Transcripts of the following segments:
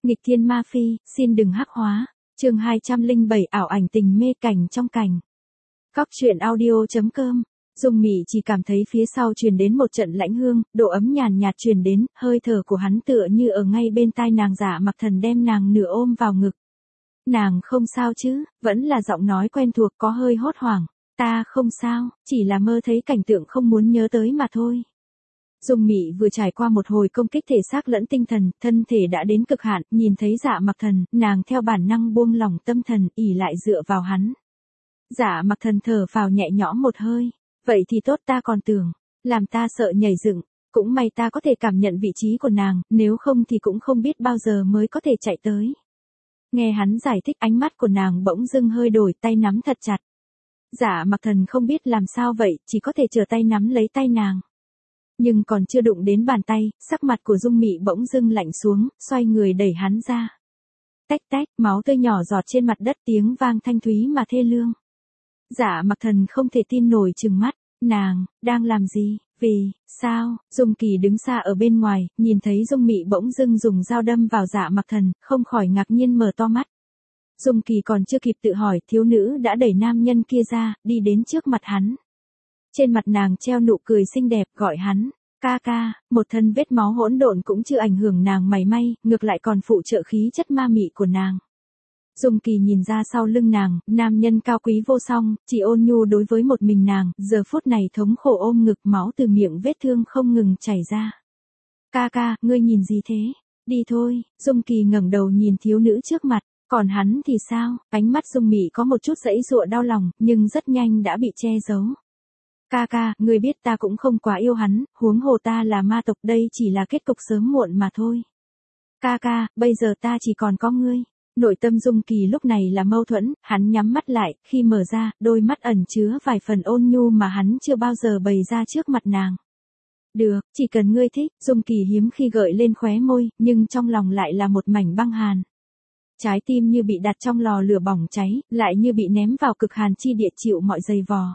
Nghịch thiên ma phi, xin đừng hắc hóa. Chương 207 ảo ảnh tình mê cảnh trong cảnh. Cóc truyện audio.com. Dung Mị chỉ cảm thấy phía sau truyền đến một trận lãnh hương, độ ấm nhàn nhạt truyền đến, hơi thở của hắn tựa như ở ngay bên tai nàng. Dạ Mặc Thần đem nàng nửa ôm vào ngực. Nàng không sao chứ, vẫn là giọng nói quen thuộc có hơi hốt hoảng. Ta không sao, chỉ là mơ thấy cảnh tượng không muốn nhớ tới mà thôi. Dung Mị vừa trải qua một hồi công kích thể xác lẫn tinh thần, thân thể đã đến cực hạn, nhìn thấy Dạ Mặc Thần, nàng theo bản năng buông lỏng tâm thần, ỷ lại dựa vào hắn. Dạ Mặc Thần thở phào nhẹ nhõm một hơi, vậy thì tốt, ta còn tưởng, làm ta sợ nhảy dựng, cũng may ta có thể cảm nhận vị trí của nàng, nếu không thì cũng không biết bao giờ mới có thể chạy tới. Nghe hắn giải thích, ánh mắt của nàng bỗng dưng hơi đổi, tay nắm thật chặt. Dạ Mặc Thần không biết làm sao vậy, chỉ có thể trở tay nắm lấy tay nàng. Nhưng còn chưa đụng đến bàn tay, sắc mặt của Dung Mị bỗng dưng lạnh xuống, xoay người đẩy hắn ra. Tách tách, máu tươi nhỏ giọt trên mặt đất, tiếng vang thanh thúy mà thê lương. Dạ Mặc Thần không thể tin nổi trừng mắt, nàng, đang làm gì, vì, sao, Dung Kỳ đứng xa ở bên ngoài, nhìn thấy Dung Mị bỗng dưng dùng dao đâm vào Dạ Mặc Thần, không khỏi ngạc nhiên mở to mắt. Dung Kỳ còn chưa kịp tự hỏi, thiếu nữ đã đẩy nam nhân kia ra, đi đến trước mặt hắn. Trên mặt nàng treo nụ cười xinh đẹp, gọi hắn, ca ca, một thân vết máu hỗn độn cũng chưa ảnh hưởng nàng mảy may, ngược lại còn phụ trợ khí chất ma mị của nàng. Dung Kỳ nhìn ra sau lưng nàng, nam nhân cao quý vô song, chỉ ôn nhu đối với một mình nàng, giờ phút này thống khổ ôm ngực, máu từ miệng vết thương không ngừng chảy ra. Ca ca, ngươi nhìn gì thế? Đi thôi. Dung Kỳ ngẩng đầu nhìn thiếu nữ trước mặt, còn hắn thì sao? Ánh mắt Dung Mị có một chút giãy giụa đau lòng, nhưng rất nhanh đã bị che giấu. Ca ca, ngươi biết ta cũng không quá yêu hắn, huống hồ ta là ma tộc, đây chỉ là kết cục sớm muộn mà thôi. Ca ca, bây giờ ta chỉ còn có ngươi. Nội tâm Dung Kỳ lúc này là mâu thuẫn, hắn nhắm mắt lại, khi mở ra, đôi mắt ẩn chứa vài phần ôn nhu mà hắn chưa bao giờ bày ra trước mặt nàng. Được, chỉ cần ngươi thích, Dung Kỳ hiếm khi gợi lên khóe môi, nhưng trong lòng lại là một mảnh băng hàn. Trái tim như bị đặt trong lò lửa bỏng cháy, lại như bị ném vào cực hàn chi địa chịu mọi giày vò.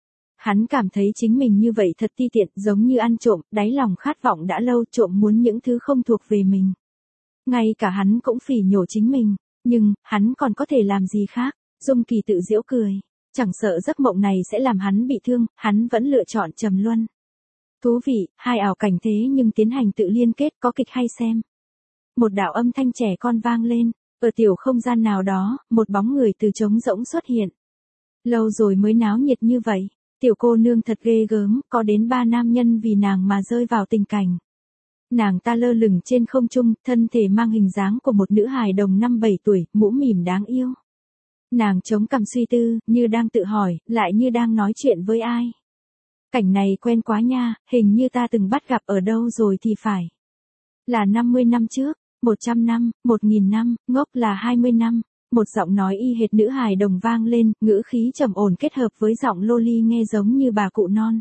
Hắn cảm thấy chính mình như vậy thật ti tiện, giống như ăn trộm, đáy lòng khát vọng đã lâu, trộm muốn những thứ không thuộc về mình. Ngay cả hắn cũng phỉ nhổ chính mình, nhưng, hắn còn có thể làm gì khác? Dung Kỳ tự giễu cười, chẳng sợ giấc mộng này sẽ làm hắn bị thương, hắn vẫn lựa chọn trầm luân. Thú vị, hai ảo cảnh thế nhưng tiến hành tự liên kết, có kịch hay xem. Một đạo âm thanh trẻ con vang lên, ở tiểu không gian nào đó, một bóng người từ trống rỗng xuất hiện. Lâu rồi mới náo nhiệt như vậy. Tiểu cô nương thật ghê gớm, có đến 3 nam nhân vì nàng mà rơi vào tình cảnh. Nàng ta lơ lửng trên không trung, thân thể mang hình dáng của một nữ hài đồng 5-7 tuổi, mũm mỉm đáng yêu. Nàng chống cằm suy tư, như đang tự hỏi, lại như đang nói chuyện với ai. Cảnh này quen quá nha, hình như ta từng bắt gặp ở đâu rồi thì phải. Là 50 năm trước, 100 năm, 1000 năm, ngốc là 20 năm. Một giọng nói y hệt nữ hài đồng vang lên, ngữ khí trầm ổn kết hợp với giọng loli nghe giống như bà cụ non.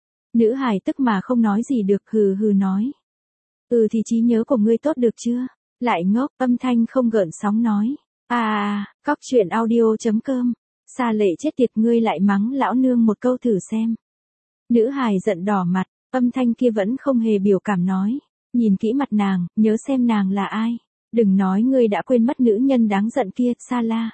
Nữ hài tức mà không nói gì được, hừ hừ nói. Thì trí nhớ của ngươi tốt được chưa? Lại ngốc, âm thanh không gợn sóng nói. Cóc truyện audio.com. Xa lệ chết tiệt, ngươi lại mắng lão nương một câu thử xem. Nữ hài giận đỏ mặt, âm thanh kia vẫn không hề biểu cảm nói. Nhìn kỹ mặt nàng, nhớ xem nàng là ai. Đừng nói ngươi đã quên mất nữ nhân đáng giận kia, Sa La.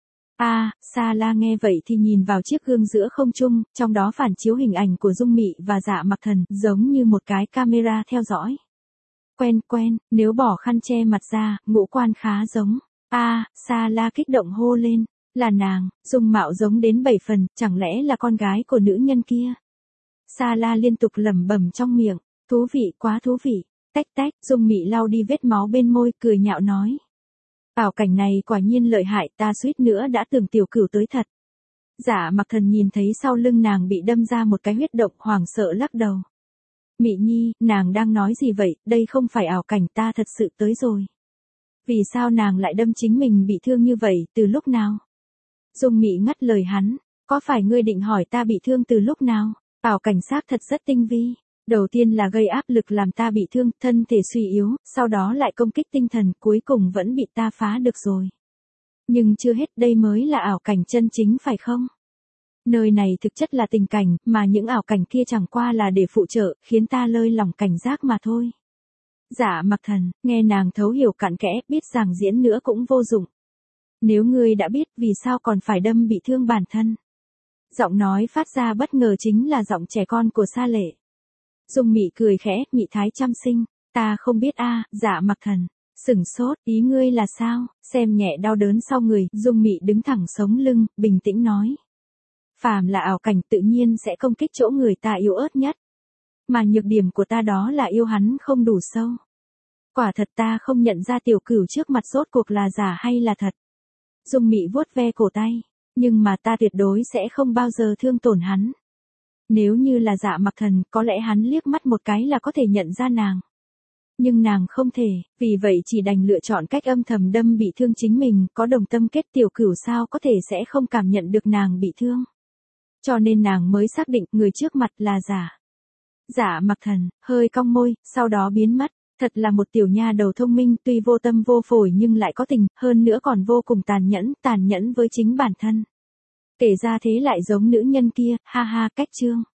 Sa La nghe vậy thì nhìn vào chiếc gương giữa không trung, trong đó phản chiếu hình ảnh của Dung Mị và Dạ Mặc Thần, giống như một cái camera theo dõi. Quen, nếu bỏ khăn che mặt ra, ngũ quan khá giống. Sa La kích động hô lên, là nàng, dung mạo giống đến 7 phần, chẳng lẽ là con gái của nữ nhân kia. Sa La liên tục lẩm bẩm trong miệng, thú vị, quá thú vị. Tách tách, Dung Mị lau đi vết máu bên môi, cười nhạo nói. Ảo cảnh này quả nhiên lợi hại, ta suýt nữa đã tưởng tiểu cửu tới thật. Dạ Mặc Thần nhìn thấy sau lưng nàng bị đâm ra một cái huyết động, hoảng sợ lắc đầu. Mị Nhi, nàng đang nói gì vậy, đây không phải ảo cảnh, ta thật sự tới rồi. Vì sao nàng lại đâm chính mình bị thương như vậy, từ lúc nào? Dung Mị ngắt lời hắn, có phải ngươi định hỏi ta bị thương từ lúc nào? Ảo cảnh xác thật rất tinh vi. Đầu tiên là gây áp lực làm ta bị thương, thân thể suy yếu, sau đó lại công kích tinh thần, cuối cùng vẫn bị ta phá được rồi. Nhưng chưa hết, đây mới là ảo cảnh chân chính phải không? Nơi này thực chất là tình cảnh, mà những ảo cảnh kia chẳng qua là để phụ trợ, khiến ta lơi lỏng cảnh giác mà thôi. Dạ Mặc Thần, nghe nàng thấu hiểu cặn kẽ, biết rằng diễn nữa cũng vô dụng. Nếu ngươi đã biết, vì sao còn phải đâm bị thương bản thân? Giọng nói phát ra bất ngờ chính là giọng trẻ con của Sa Lệ. Dung Mị cười khẽ, Mị Thái Trăm Sinh, ta không biết a. Dạ Mặc Thần, sửng sốt, ý ngươi là sao? Xem nhẹ đau đớn sau người, Dung Mị đứng thẳng sống lưng, bình tĩnh nói. Phàm là ảo cảnh tự nhiên sẽ công kích chỗ người ta yếu ớt nhất. Mà nhược điểm của ta đó là yêu hắn không đủ sâu. Quả thật ta không nhận ra tiểu cửu trước mặt rốt cuộc là giả hay là thật. Dung Mị vuốt ve cổ tay, nhưng mà ta tuyệt đối sẽ không bao giờ thương tổn hắn. Nếu như là Dạ Mặc Thần, có lẽ hắn liếc mắt một cái là có thể nhận ra nàng. Nhưng nàng không thể, vì vậy chỉ đành lựa chọn cách âm thầm đâm bị thương chính mình, có đồng tâm kết tiểu cửu sao có thể sẽ không cảm nhận được nàng bị thương. Cho nên nàng mới xác định người trước mặt là giả. Dạ Mặc Thần, hơi cong môi, sau đó biến mất. Thật là một tiểu nha đầu thông minh, tuy vô tâm vô phổi nhưng lại có tình, hơn nữa còn vô cùng tàn nhẫn với chính bản thân. Kể ra thế lại giống nữ nhân kia, ha ha, cách chương.